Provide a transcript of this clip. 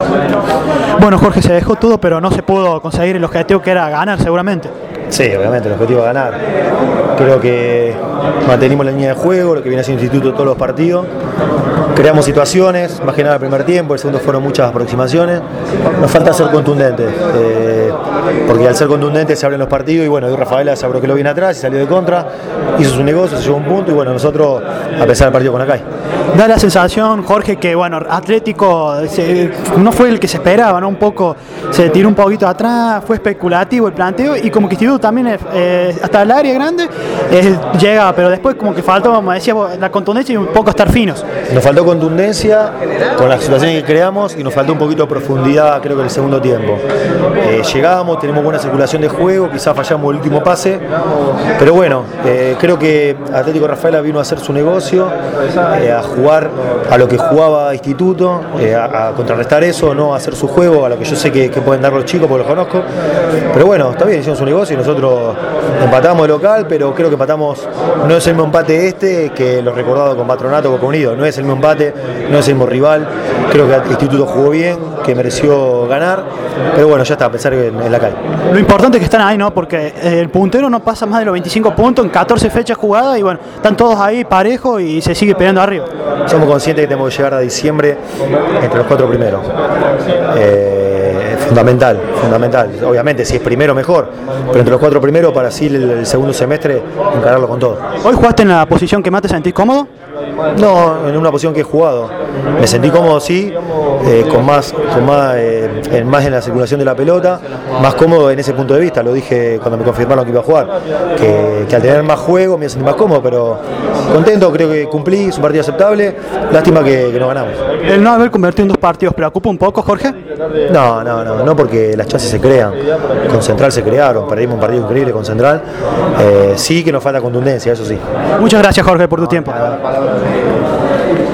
Bueno, Jorge, se dejó todo, pero no se pudo conseguir el objetivo que era ganar seguramente. Sí, obviamente, el objetivo es ganar. Creo que mantenimos la línea de juego, lo que viene haciendo el Instituto todos los partidos. Creamos situaciones, más que nada el primer tiempo, el segundo fueron muchas aproximaciones. Nos falta ser contundentes, porque al ser contundentes se abren los partidos y bueno, hoy Rafaela se abroqueló bien atrás y salió de contra, hizo su negocio, se llevó un punto y bueno, nosotros a pesar del partido con Acay. Da la sensación, Jorge, que bueno, Atlético no fue el que se esperaba, ¿no? Un poco, se tiró un poquito atrás, fue especulativo el planteo y como que Instituto también hasta el área grande llega, pero después como que faltó, como decía, la contundencia y un poco estar finos. Nos faltó contundencia con las situaciones que creamos y nos faltó un poquito de profundidad, creo que en el segundo tiempo. Llegamos, tenemos buena circulación de juego, quizás fallamos el último pase, pero bueno, creo que Atlético Rafaela vino a hacer su negocio, a jugar a lo que jugaba Instituto, a contrarrestar eso, no a hacer su juego, a lo que yo sé que pueden dar los chicos porque los conozco, pero bueno, está bien, hicieron su negocio y nosotros empatamos de local, pero creo que empatamos, no es el mismo empate que lo recordado con Patronato o con Unido, no es el mismo empate, no es el mismo rival, creo que el Instituto jugó bien, que mereció ganar, pero bueno, ya está, a pensar en la calle. Lo importante es que están ahí, ¿no? Porque el puntero no pasa más de los 25 puntos en 14 fechas jugadas y bueno, están todos ahí parejos y se sigue peleando arriba. Somos conscientes que tenemos que llegar a diciembre entre los 4 primeros. Fundamental. Obviamente, si es primero mejor, pero entre los 4 primeros para así el segundo semestre encararlo con todo. ¿Hoy jugaste en la posición que más te sentís cómodo? No, en una posición que he jugado. Me sentí cómodo, sí, más en la circulación de la pelota, más cómodo en ese punto de vista. Lo dije cuando me confirmaron que iba a jugar, que al tener más juego me sentí más cómodo, pero contento, creo que cumplí, es un partido aceptable. Lástima que no ganamos. ¿El no haber convertido en 2 partidos preocupa un poco, Jorge? No, porque las chances se crean. Con Central se crearon, perdimos un partido increíble con Central. Sí que nos falta contundencia, eso sí. Muchas gracias, Jorge, por tu tiempo.